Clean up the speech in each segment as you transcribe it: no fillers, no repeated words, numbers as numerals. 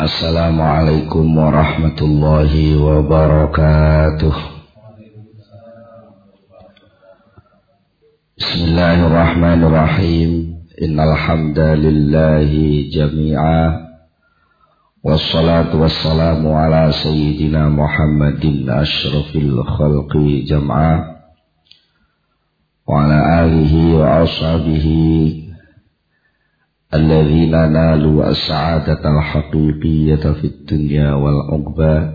Assalamualaikum warahmatullahi wabarakatuh. Bismillahirrahmanirrahim. Innal hamdalillahi jami'a. Wassalatu wassalamu ala sayyidina Muhammadin asyrafil khalqi jam'a. Wa ala alihi wa ashabihi alladzina nalu as-sa'adatal haqiqiyyata fid dunya wal 'uqba.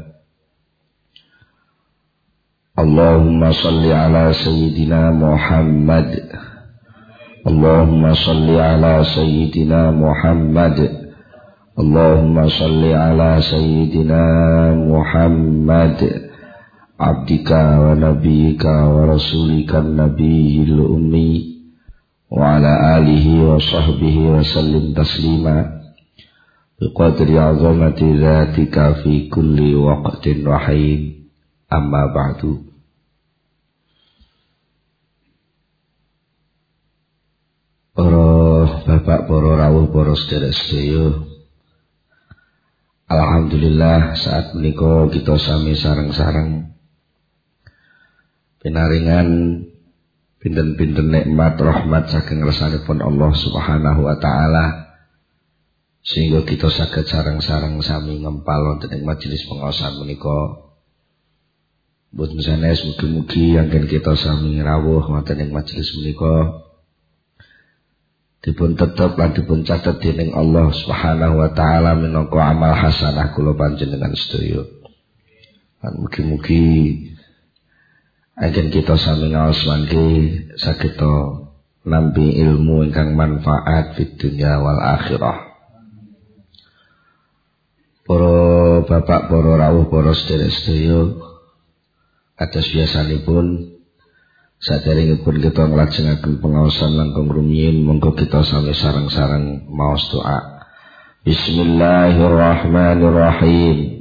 Allahumma shalli ala sayyidina Muhammad. Allahumma shalli ala sayyidina Muhammad. Allahumma shalli ala sayyidina Muhammad, abdika wa nabiyyika wa rasulika nabiyil ummi. Wa ala alihi wa sahbihi wa sallim taslima biqadri azamati dhatika fi kulli waqtin wa hin. Amma ba'du. Para bapak, para rawuh, para sedherek-sedherek, alhamdulillah saat menika kita sami sareng-sareng pinaringan pinten-pinten nikmat rahmat saking ngersanipun Allah Subhanahu wa taala, sehingga kita saged sareng-sareng sami ngempal wonten ing majelis pengaosan menika. Mboten sanes mugi-mugi anggen kita sami rawuh wonten ing majelis menika dipun tetep lan dipun catet dening Allah Subhanahu wa taala minangka amal hasanah kula panjenengan sedaya. Lan mugi-mugi agen kita sami ngaos mangke saged nampi ilmu ingkang manfaat fid dunya wal akhirah. Para bapak, para rawuh, para sedherek-sedherek, kados biasanipun saderengipun kita nglajengaken pengaosan langkung rumiyin, monggo kita sami sareng-sareng maos doa. Bismillahirrahmanirrahim.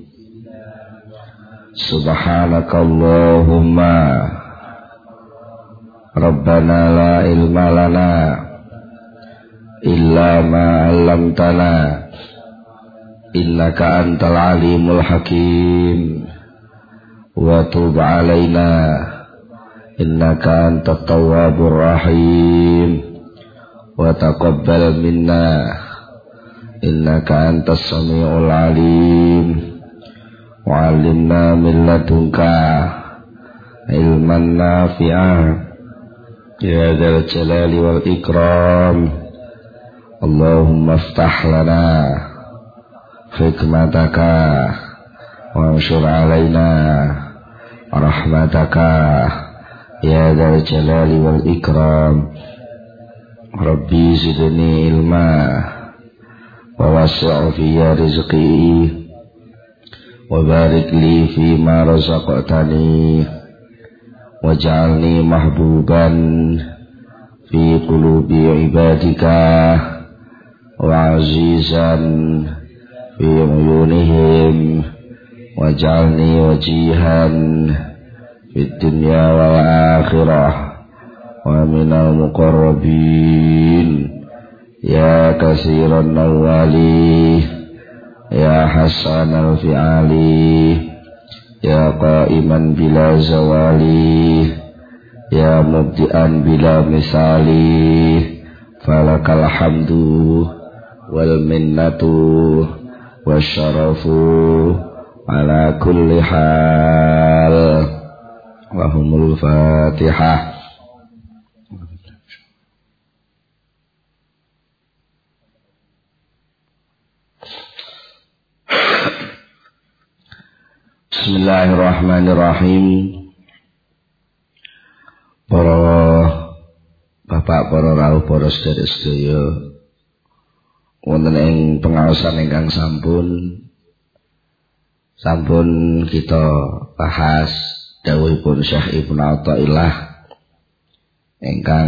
Subhanakallahumma Rabbana la ilma lana illa ma 'allamtana innaka antal alimul hakim wa tub 'alaina innaka antat tawwabur rahim wa taqabbal minna innaka antas samiul alim. Wa'alimna min ladunka ilman nafi'ah ya dzal jalali wal ikram. Allahumma iftah lana hikmataka wa anshur alaina rahmataka ya dzal jalali wal ikram. Rabbi zidni ilma wa wasi' fiyya rizqi wa barik li fi ma razaqtani waj'alni mahbuban fi qulubi ibadika wa azizan fi uyunihim waj'alni wajihan fid dunya wal akhirah wa minal muqarrabin ya katsiran nawali ya hasan al-fi'ali ya qa'iman bila zawali ya mubdi'an bila misali falakal hamdu wal minnatu wasyarafu ala kulli hal. Wahumul fatihah. Bismillahirrahmanirrahim. Para bapak, para rawuh, para sedherek-sedherek, wonten ing pengaosan ingkang sampun kita bahas dawuhipun Syekh Ibnu Athaillah ingkang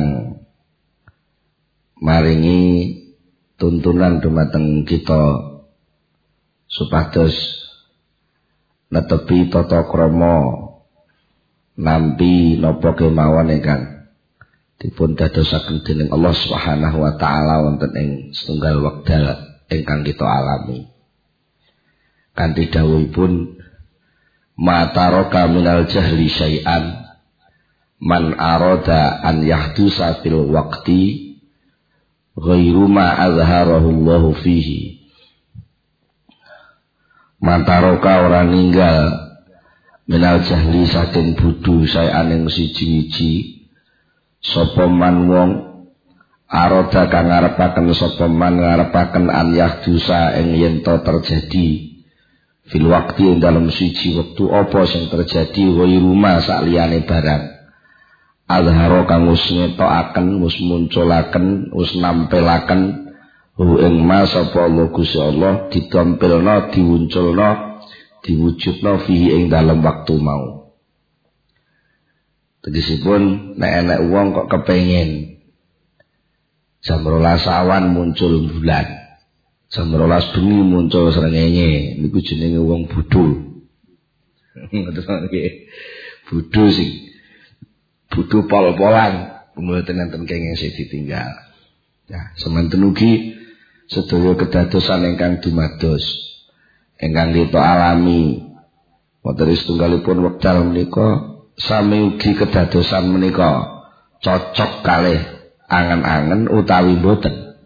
maringi tuntunan dumateng kita supados netepi tata krama nampi napa kemawon ingkang dipun dadosaken dening Allah Subhanahu wa taala wonten ing setunggal wekdal ingkang kita alami. kanthi dawuhipun mataroka minal jahli syai'an man arada an yahdusa fil waqti ghairu ma azharahu Allahu fihi. Mataroka ora ninggal minal jahli saking bodho syai'an ing siji-wiji sapa man wong arada kang ngarepaken sapa man ngarepaken an yahdusa ing yen to terjadi fil waqti ing dalem siji wektu apa sing terjadi ghairu ma saliyane barang azharo kang wis ngetokaken wis munculaken wis nampelaken ing ma sapa Allah Gusti Allah ditampilna diwunculna diwujudna fihi ing dalem waktu mau. Tegesipun nek enek wong kok kepengin jam 12 awan muncul bulan, jam 12 bengi muncul srengenge, niku jenenge wong bodho. Ngoten nggih. Bodho sing bodho pol-polan, mboten enten kenging sing ditinggal. Ya, semanten ugi sedaya kedadosan ingkang dumados ingkang kita alami wonten setunggalipun wekdal menika sami ugi kedadosan menika cocok kalih angen-angen utawi boten.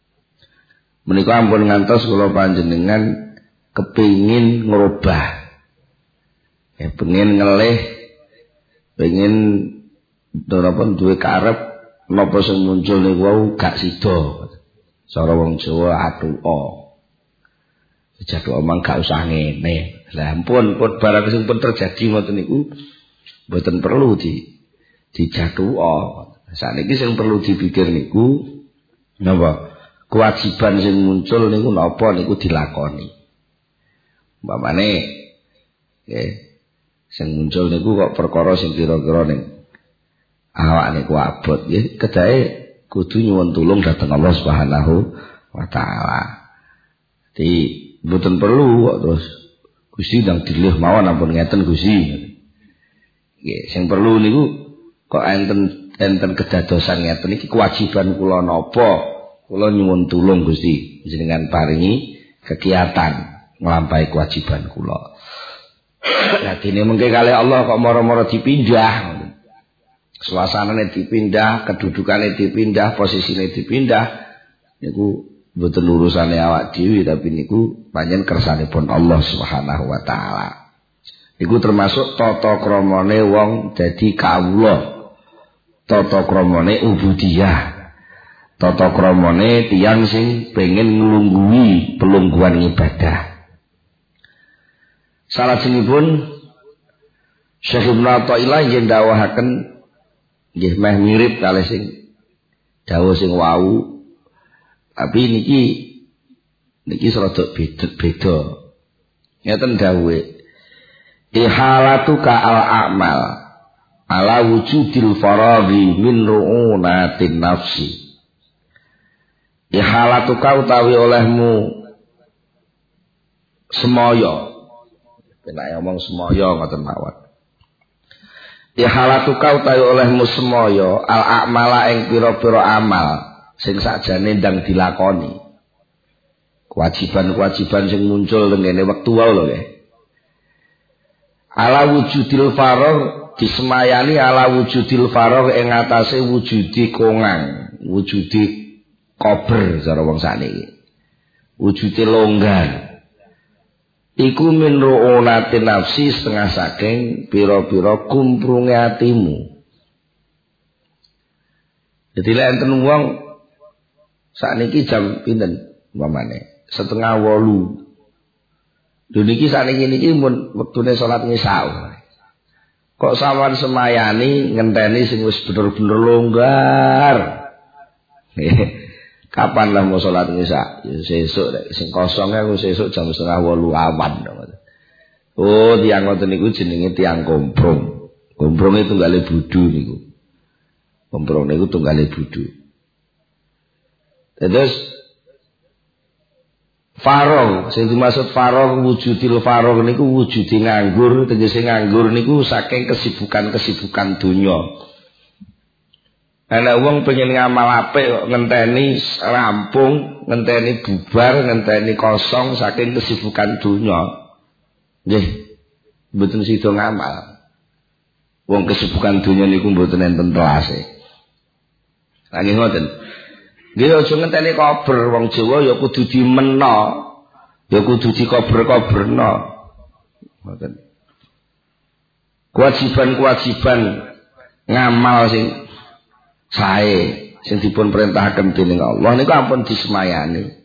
Menika ampun ngantos kula panjenengan kepingin ngrubah. Ya pengin ngelih, pengin dorapun duwe karep napa sing muncul niku wau gak sida. Cara wong Jawa atuka. Jatuh omong gak usah ngene. Lah ampun pun barang sing pun terjadi ngoten niku mboten perlu dijatuha. Saniki sing perlu dipikir niku napa? Kewajiban sing muncul niku napa niku dilakoni. Umpamane nggih sing muncul niku kok perkara sing kira-kira ning awak niku abot nggih kedae kudu nyuwun tulung dhateng Allah Subhanahu wa taala. Di mboten perlu kok terus Gusti ndang dilih mawon ampun ngeten Gusti. Nggih sing perlu niku kok enten kedadosan ngeten iki kewajiban kula napa kula nyuwun tulung Gusti jenengan paringi kegiatan nglampahi kewajiban kula. Lah dene mengke kalih Allah kok mara-mara dipindah. Suasanane dipindah, kedudukane dipindah, posisine dipindah. Niku mboten urusane awak dhewe tapi niku pancen kersanipun Allah Subhanahu wa taala. Niku termasuk tata kramane wong dadi kawula. Tata kramane ubudiyah. Tata kramane tiyang sing pengen nglungguhi pelungguhan ibadah. Salajengipun Syekh Ibnu Athaillah nggih dawuhaken nggih meh mirip kalih sing dawuh sing wau. Tapi niki rada beda. Ngeten dawuhe. Ihalatuka al-a'mal ala wujudil faraghi min ru'unatin nafsi. Ihalatuka utawi olehmu semaya. Nek ngomong semaya ngoten mawon. Ihalatuka utawi olehmu semaya al-a'mala ing pira-pira amal sing sakjane ndang dilakoni. Kewajiban-kewajiban sing muncul tengene wektu wae lho nggih. Ala wujudil faragh disemayani ala wujudil faragh ing atase wujudi kongang, wujudi kober cara wong sakniki. Wujude longgar. Iku min ru'unati nafsi setengah saking pira-pira kumprunge atimu. Jadi lek enten wong sakniki jam pinten umpamane 7:30. Lho niki sakniki niki mun wektune salat ngisau. Kok sawan semayani ngenteni sing wis bener-bener longgar. Kapan lah mau salat ngisau? Ya sesuk sing kosongnya aku sesuk jam 7:30 awan. Oh, tiyang ngoten niku jenenge tiyang komprong. Komprong itu tunggale bodho niku. Komprong niku tunggale bodho. Terus faragh, sing dimaksud faragh wujudil faragh niku wujude nganggur, tegese nganggur niku saking kesibukan-kesibukan donya. Ana wong pengen ngamal apik kok ngenteni rampung, ngenteni bubar, ngenteni kosong saking kesibukan donya. Nggih, mboten sida ngamal. Wong kesibukan donya niku mboten enten telase. Nggih ngoten. Nggih aja ngenteni kober wong Jawa ya kudu dimena, ya kudu dikober-koberno. Ngoten. Kewajiban-kewajiban ngamal sing sae sing dipun perintahaken dening Allah niku ampun disemayani.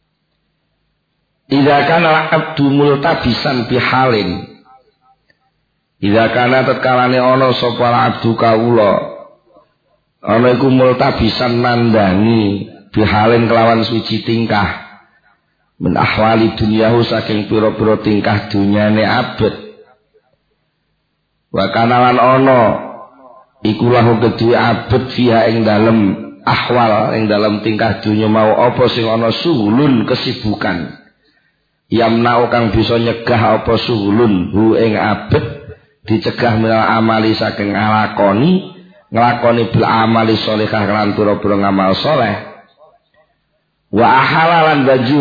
Idza kana abdu multabisan bihalin. Idza kana tatkalane ana sapa abdu kawula ana iku multabisan nandangi bihalin kelawan suci tingkah min ahwali dunyahu saking pira-pira tingkah dunyane abet. Wa kana lan ana iku lahu kedue abet fiha ing dalem ahwal ing dalem tingkah dunya mau apa sing ana suhulun kesibukan. Yamna'u kang bisa nyegah apa suhulun hu ing abet dicegah minal amali saking nglakoni bil amali sholihah lan pira-pira ngamal saleh. Wa ahalalan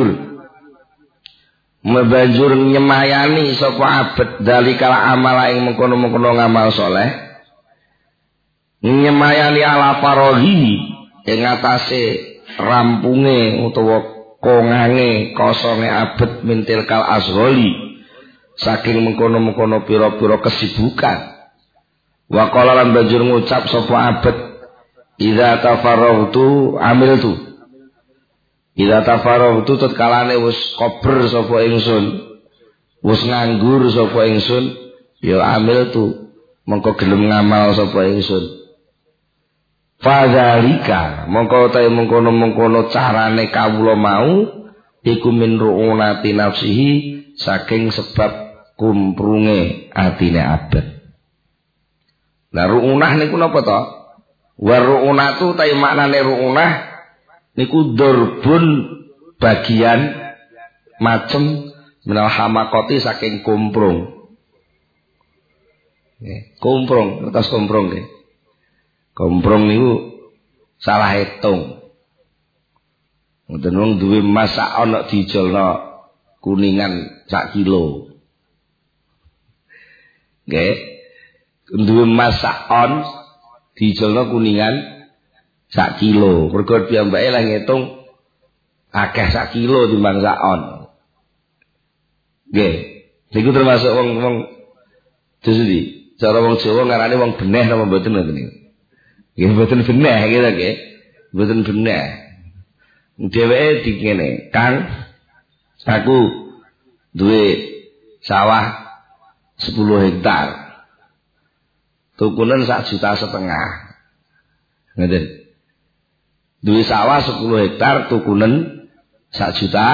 banjur nyemayani sapa abet dalikala amala ing mengkono-mengkono ngamal saleh nyemayani ala parohi ing atase rampunge utawa kongange kosonge abet mintil kal azholi saking mengkono-mengkono pira-pira kesibukan. Wa qala lan banjur ngucap sapa abet idza tafarragtu amiltu. Idza tafarragtu tatkalane wis kober sapa ingsun wis nganggur sapa ingsun ya amiltu mengko gelem ngamal sapa ingsun. Fadzalika mongko ta mengkono-mengkono carane kawula mau iku min ru'unati nafsihi saking sebab kumprunge atine abet. Lah ru'unah niku napa to? Wa ru'unatu ta maknane ru'unah niku durbun bagian macem minal hamakoti saking kumprung. Kumprung, atas kumprung nggih. Komprong niku salah hitung. Ngoten wong duwe emas sak ana dijolno kuningan sak kilo. Nggih. Duwe emas sak on dijolno kuningan sak kilo. Mergo piyambake lah ngitung akeh sak kilo timbang sak on. Nggih. Niku termasuk wong dadi cara wong Jawa ngarane wong beneh napa mboten ngoten niku. Nggih mboten beneh gitu nggih. Mboten beneh. Dheweke dikene, "Kang, aku duwe sawah 10 hektar. Tukunen 1,5 juta. Ngoten. Duwe sawah 10 hektar tukunen 1,5 juta.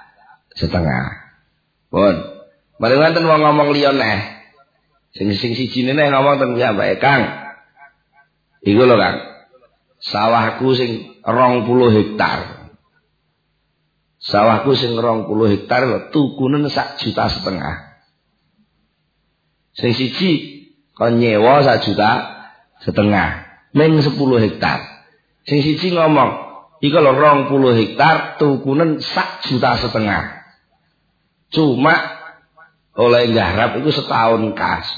Pun. Mari wonten wong ngomong liya neh. Sing sijine neh ngomong teng piyambake, "Kang, iku lho Kang, sawahku sing 20 hektar. Sawahku sing 20 hektar lho tukunen 1,5 juta. Sing siji kon nyewa 1,5 juta ning 10 hektar. Sing siji ngomong, iku lho 20 hektar tukunen 1,5 juta. Cuma oleh nggarap iku setahun kas.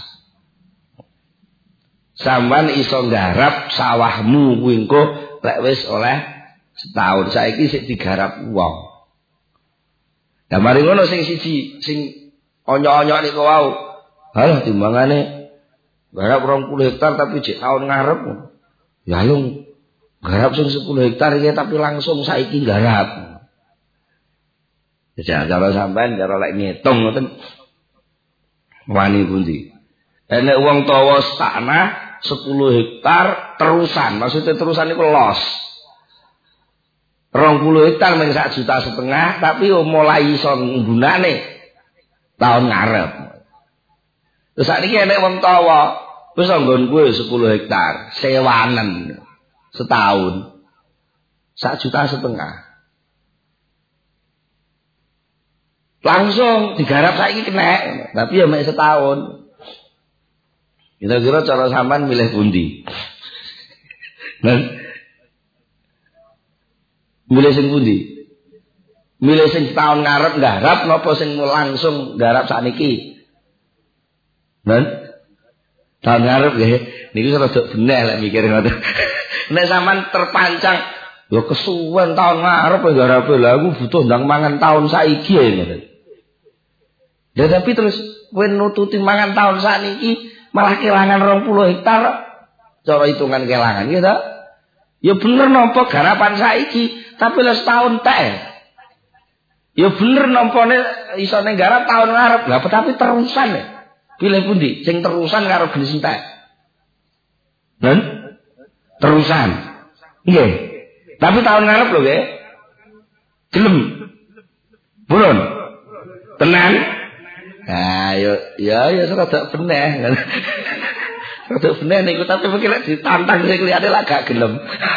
Sampeyan iso nggarap sawahmu kuwi engko lek wis oleh setahun. Saiki sik digarap wong. Lah mari ngono sing siji sing onyo-onyo niku wau. Halah timbangane garap 20 hektar tapi jek tahun ngarep. Ya lung garap sing 10 hektar iki tapi langsung saiki garap. Ya cara sampean cara lek ngitung ngoten wani pundi. Enek wong tawa tanah 10 hektar terusan, maksudnya terusan itu los. 20 hektar mung 1,5 juta tapi mulai iso nggunane tahun ngarep. Terus sakniki enek wong tawa wis nggonku 10 hektar sewanen setahun 1,5 juta. Langsung digarap saiki kena, tapi ya mek setahun. Kira-kira cara sampean milih pundi? Milih sing pundi? Milih sing tahun ngarep nggarap napa sing langsung nggarap sakniki? Nen tahun ngarep nggih niku rada bener lek mikir ngoten. Nek sampean terpancang ya kesuwen tahun ngarep nggarepe lha aku butuh ndang mangan tahun saiki ya ngoten. Ya tapi terus kowe nututi mangan tahun sakniki malah kelangan 20 hektar cara hitungan kelangan ya ta? Ya bener nampa garapan saiki tapi lek setahun teh. Ya bener nampane iso ning garap tahun ngarep. Lah tapi terusan ya. Pilih pundi? Sing terusan karo jenis entek. Dan terusan. Nggih. Tapi tahun ngarep lho nggih. Gelem. Burun. Tenan. Nah, ya rada beneh. Rada beneh niku tapi mungkin lek ditantang sing liyane lak gak gelem.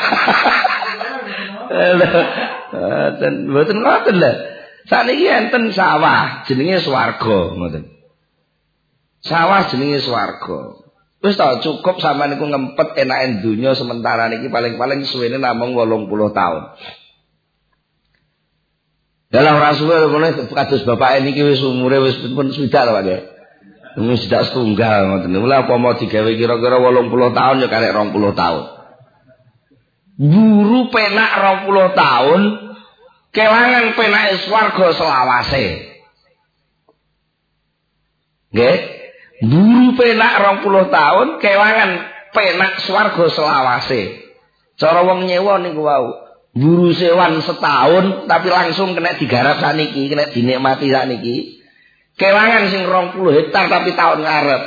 Dan mboten ngoten lho. Sakniki enten sawah jenenge swarga ngoten. Sawah jenenge swarga. Wis ta cukup sampean niku ngempet enake donya sementara niki paling-paling suwene namung 80 taun. Dalam rasuwe meneh kados bapake niki wis umure wis pun swidak lho Pak nggih. Wis swidak setunggal ngoten. Mula apa mau digawe kira-kira 80 taun ya karek 20 taun. Buru penak 20 taun, kelangan penake swarga selawase. Nggih. Buru penak 20 taun, kelangan penak swarga selawase. Cara wong nyewa niku wau. Buru sewan setahun tapi langsung kena digarap saniki, kena dinikmati saniki. Kelangan sing 20 hektar tapi tahun ngarep.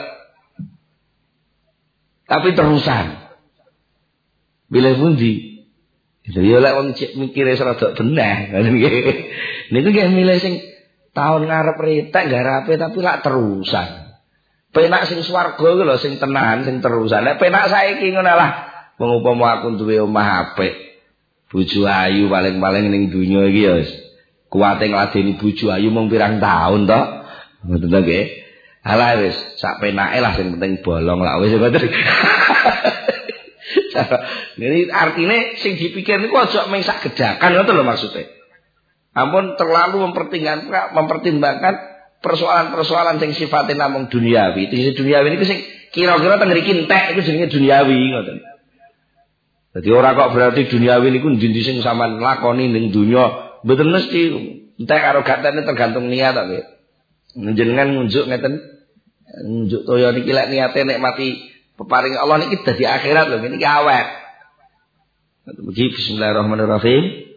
Tapi terusan. Bilih pundi? Ya lek wong mikire rada beneh, ngoten nggih. Niku nggih milih sing tahun ngarep retek garape tapi lak terusan. Penak sing swarga iku lho sing tenan, sing terusan. Nek penak saiki ngono lah. Wong upama aku duwe omah apik. Bojo ayu paling-paling ning donya iki ya wis kuwate ngladeni bojo ayu mung pirang taun to. Ngoten to nggih. Alah wis sak penake lah sing penting bolong lah wis ngoten. Jadi artine sing dipikir niku aja mung sak gedakan ngoten lho maksude. Ampun terlalu mempertimbangkan persoalan-persoalan sing sifatnya namung duniawi. Iki duniawi niku sing kira-kira teng mriki entek iku jenenge duniawi ngoten. Jadi ora kok berarti duniawi niku ndi sing sampean lakoni ning donya mboten mesti entek karo gatene tergantung niat to nggih. Njenengan ngunjuk ngeten ngunjuk toya niki lek niate nek mati peparing Allah niki dadi akhirat lho niki awet. Mugi bismillahirrahmanirrahim.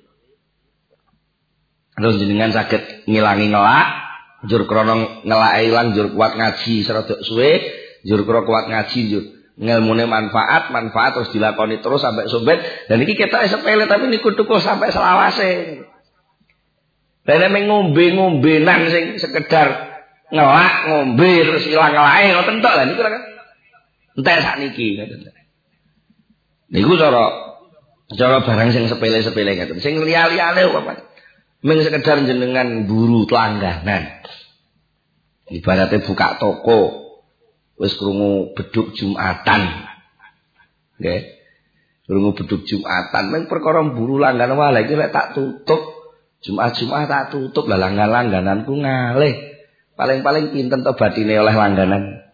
Terus jenengan saged ngilangi ngelak, njur krana ngelake ilang njur kuat ngaji serodok suwe, njur krana kuat ngaji njur ngelmune manfaat terus dilakoni terus sampai sombet. Dan iki ketoke sepele tapi niku tuku sampai selawase. Dene mung ngombe-ngombenan sing sekedar ngelak ngombe terus ilang ngelake ngoten tok lha niku kan entek sakniki ngoten. Niku cara barang sing sepele-sepele ngoten. Sing liya-liyane apa mung sekedar jenengan buru langganan. Ibaratnya buka toko wis krungu beduk Jumatan. Nggih. Krungu beduk Jumatan mung perkara buru langganan wae iki lek tak tutup Jumat-Jumat tak tutup lah langgananku ngalih. Paling-paling pinten to batine oleh langganan.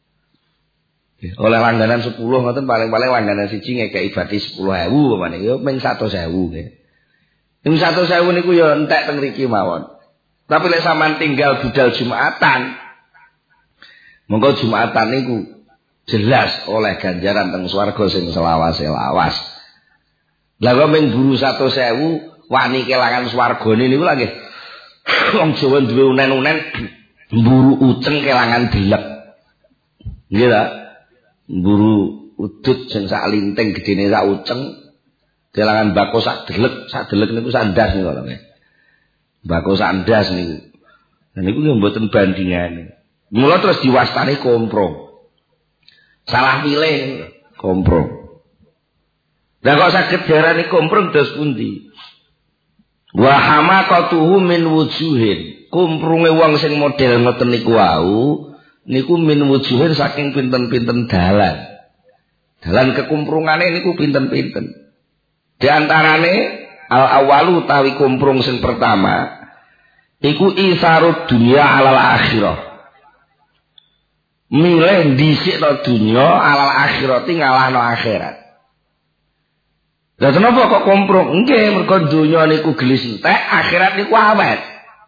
Oleh langganan 10 ngoten paling-paling langganan siji ngekeki bati 10.000 pamane ya mung 100.000 nggih. Ing 100.000 niku ya entek teng mriki mawon. Tapi lek sampean tinggal budal Jumatan, monggo Jumatan niku jelas oleh ganjaran teng swarga sing selawas-lawas. Lah kok mung buru 100.000 wani kelangan swargane niku lagi wong Jawa duwe unen-unen mburu uceng kelangan delek. Nggih ta? Mburu udut sing sak linting gedene sak uceng kelangan bako sak delek niku sak ndas niku lho nggih. Bako sak ndas niku. Lah niku nggih mboten bandingane. Mula terus diwastani kompro. Salah pilih kompro. Lah kok saged diarani kompro dos pundi? Wa hamaqatuhu min wujuhin. Kumprunge wong sing model ngoten niku wau niku min wujuhin saking pinten-pinten dalan. Dalan kekumprungane niku pinten-pinten. Di antarane al-awalu tawi kumprung sing pertama iku isarud dunya alal akhirah. milih dhisikno dunya alal akhirati ngalahno akhirat. Lah kenapa kok komprong? Nggih, mergo dunya niku gelis entek, akhirat niku awet.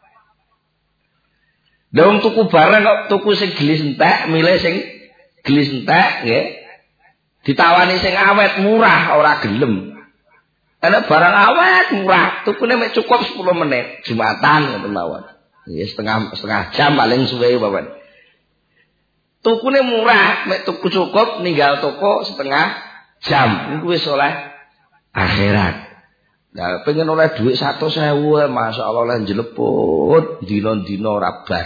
Lah wong tuku barang kok tuku sing gelis entek, milih sing gelis entek nggih. Ditawani sing awet murah ora gelem. Ana barang awet murah, tukune mek cukup 10 menit, Jumatan ngoten mawon. Ya setengah jam paling suwe Bapak. Tukune murah, mek tuku cukup ninggal toko setengah jam. Niku wis oleh akhirat. Nah, pengen oleh duit 100.000, masyaallah oleh jeleput dina-dina ora bar.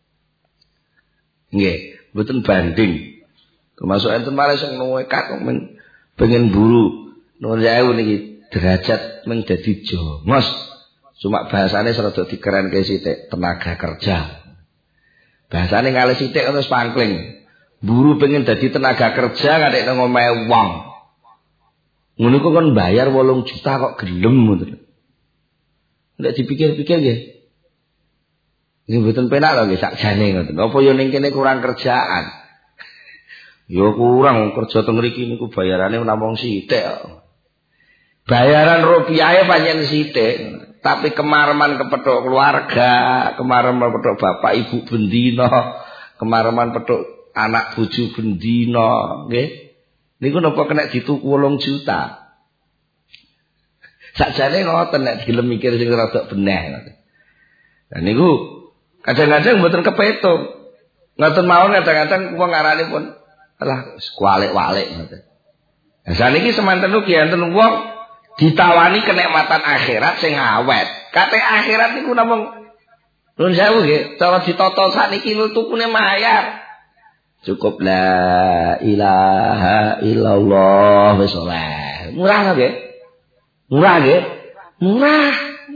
Nggih, mboten banding. Termasuk enten malah sing nekat pengen buru nuwun sewu niki derajat mung dadi jongos. Cuma bahasane serada dikerenke sithik tenaga kerja. Bahasane ngalih sithik terus pangkling. Buru pengen dadi tenaga kerja ngadek nang omahe wong. Ngono kok kon bayar 8 juta kok gelem ngoten. Nek dipikir-pikir nggih. Nggih mboten penak lho nggih sakjane ngoten. Apa yo ning kene kurang kerjaan. Yo kurang kerja teng mriki niku bayarane namung sithik. Bayaran rupiahe pancen sithik, tapi kemareman kepethuk keluarga, kemareman kepethuk bapak ibu bendina, kemareman kepethuk anak bojo bendina, nggih. Niku napa kena dituku 8 juta. Sakjane ngoten nek gelem mikir sing rada beneh ngoten. Lah niku kadang-kadang mboten kepetung. Ngoten mawon kadang-kadang wong ngarani pun alah kualik-walik ngoten. Lah saniki semanten ugi enten wong ditawani kenikmatan akhirat sing awet. Kate akhirat niku namung nuwun sewu nggih, cara ditata sakniki tukune mayar. Cukup la ilaha illallah wis oleh. Murah nggih? Murah nggih? Murah.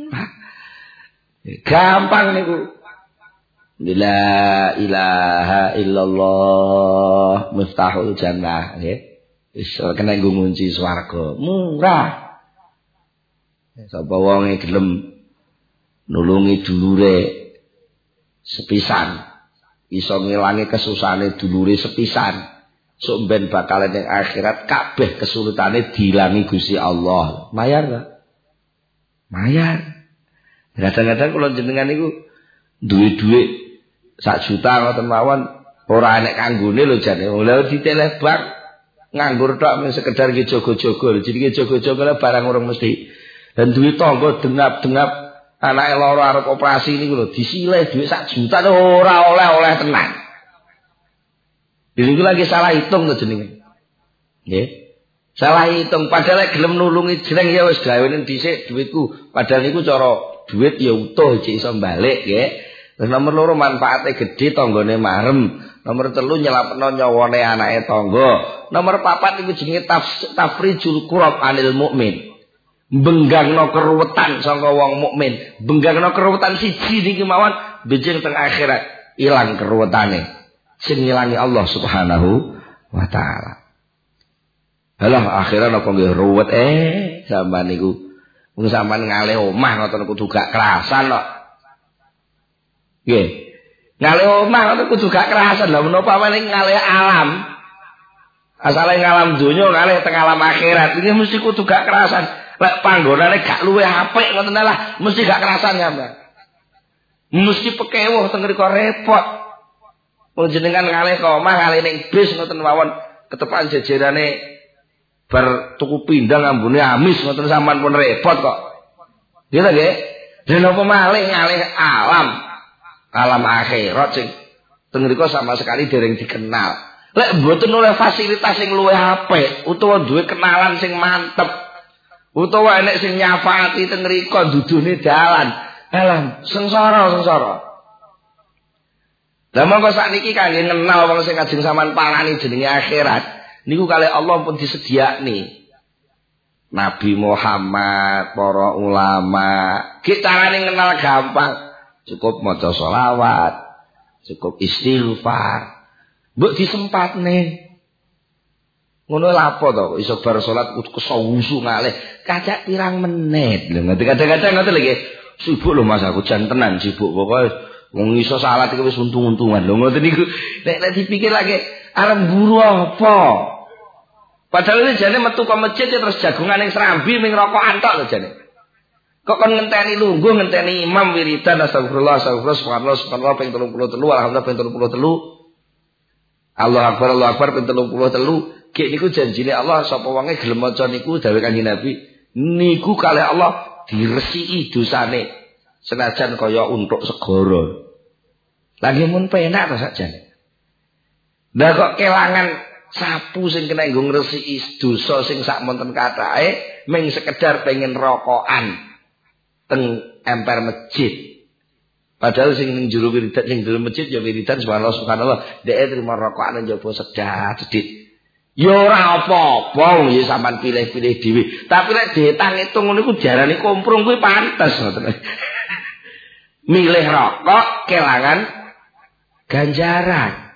Gampang niku. La ilaha illallah miftahul jannah nggih. Wis kena nggo ngunci swarga. Murah. Sapa wong gelem nulungi dulure sepisan iso ngilangi kesusahane dulure sepisan sok ben bakal ning akhirat kabeh kesulitane diilangi Gusti Allah. Mayar ta? Mayar. Kadang-kadang kula jenengan niku duwe-duwe 1 juta ngoten mawon ora enek kanggone lho jane. Lha diteleh bank nganggur tok men sekedar ki jogo-jogo. Jenenge jogo-jogo barang urung mesti. Dan duwe tangga dengap-dengap anake loro arep operasi niku lho disilih dhuwit 1 juta ora oleh-oleh tenan. Niku lagi salah hitung to jenenge. Nggih. Salah hitung padahal gelem nulungi jeneng ya wis gawene dhisik dhuwitku. Padahal niku cara dhuwit ya utuh cek iso balik nggih. Terus nomor 2 manfaate gedhe tanggane marem. Nomor 3 nyelapno nyawane anake tangga. Nomor 4 niku jenenge tafrijul qurab anil mukmin. Benggangno keruwetan saka wong mukmin, benggangno keruwetan siji niki mawon benjing teng akhirat ilang keruwetane. Sing ngilangi Allah Subhanahu wa taala. Halah akhirat apa nggih ruwet sampean niku. Wong sampean ngalih omah ngoten kudu gak kerasan kok. Nggih. Ngalih omah ngoten kudu gak kerasan. Lah menapa meneh ngalih alam. Asale ngalam donya ngalih teng alam akhirat iki mesti kudu gak kerasan. Lek panggonane gak luwih apik ngoten lah, mesti gak kerasan sampean. Mesti pekewuh teng mriku repot. Wong jenengan ngalih ke omah, ngalih ning bis ngoten mawon, ketepan jejerane bar tuku pindang ambune amis ngoten sampean pun repot kok. Nggih ta nggih? Lha napa malih ngalih alam akhirat sing teng mriku sama sekali dereng dikenal. Lek mboten oleh fasilitas sing luwih apik utawa duwe kenalan sing mantep utawa enek sing nyafaati teng mriku dudune dalan. Alam sengsara. Lah monggo sakniki kangge ngenal wong sing ajeng sampean pangani jenenge akhirat. Niku kalih Allah pun disediakni. Nabi Muhammad, para ulama, ki carane ngenal gampang. Cukup maca selawat, cukup istighfar. Mbok disempatne. Ngono lha apa to iso bar salat kudu kesawusu ngalih kacak pirang menit lho. Kadang-kadang ngoten lho nggih. Sibuk lho Mas aku jan tenan sibuk pokoke Wong iso salat iki wis untung-untungan. Lho ngoten niku nek dipikir lagi arep mburu apa? Padahal ini jane metu ke masjid terus jagungan ning serambi ming rokokan tok lho jane. Kok kon ngenteni lungguh ngenteni imam wiridan astagfirullah subhanallah subhanallah ping 33 alhamdulillah ping 33 Allah akbar ping 33 gek niku janjine Allah sapa wonge gelem maca niku dawuh Kanjeng Nabi niku kalih Allah diresiki dosane senajan kaya untuk segara. Lagi mun penak to sakjane. Lah kok kelangan sapu sing kena nggo ngresiki dosa sing sak monten kathahe ming sekedar pengen rokokan teng emper masjid. Padahal sing ning jero wiridan sing jero masjid ya wiridan subhanallah dhek trimo rokokan njaba sedat sedhit. Ya ora apa-apa ya sampean pilih-pilih dhewe. Tapi nek ditang-itung ngono iku jarane komprung kuwi pantes ngoten. Milih rokok kelangan ganjaran.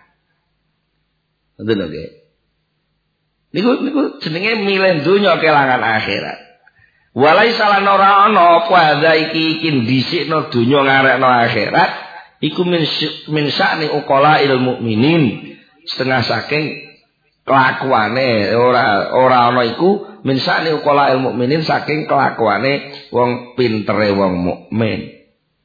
Ngoten lho nggih. Niku jenenge milih donya kelangan akhirat. Walai salah ora ana apa iki dhisikno donya ngarekno akhirat iku min sya'ni uqalail mukminin setengah saking kelakuane ora ana iku min sya'ni uqalail mukminin saking kelakuane wong pintere wong mukmin.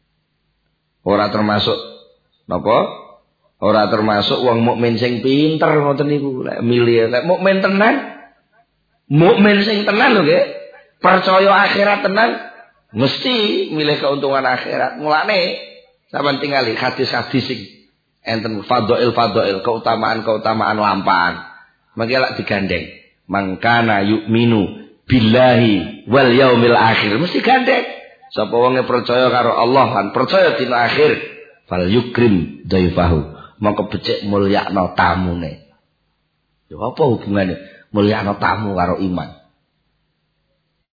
Ora termasuk napa? Ora termasuk wong mukmin sing pinter ngoten niku. Lek milih lek mukmin tenan. Mukmin sing tenan lho nggih. Percaya akhirat tenan mesti milih keuntungan akhirat. Mulane sampeyan tingali hadis-hadis sing enten fadhail keutamaan lampahan. Mangke lak digandeng. Mangkana yu'minu billahi wal yaumil akhir mesti gandeng. Sapa wong percaya karo Allah lan percaya dina akhir fal yukrim dhaifahu. Mongko becik mulyakno tamune. Ya apa hubungane mulyakno tamu karo iman?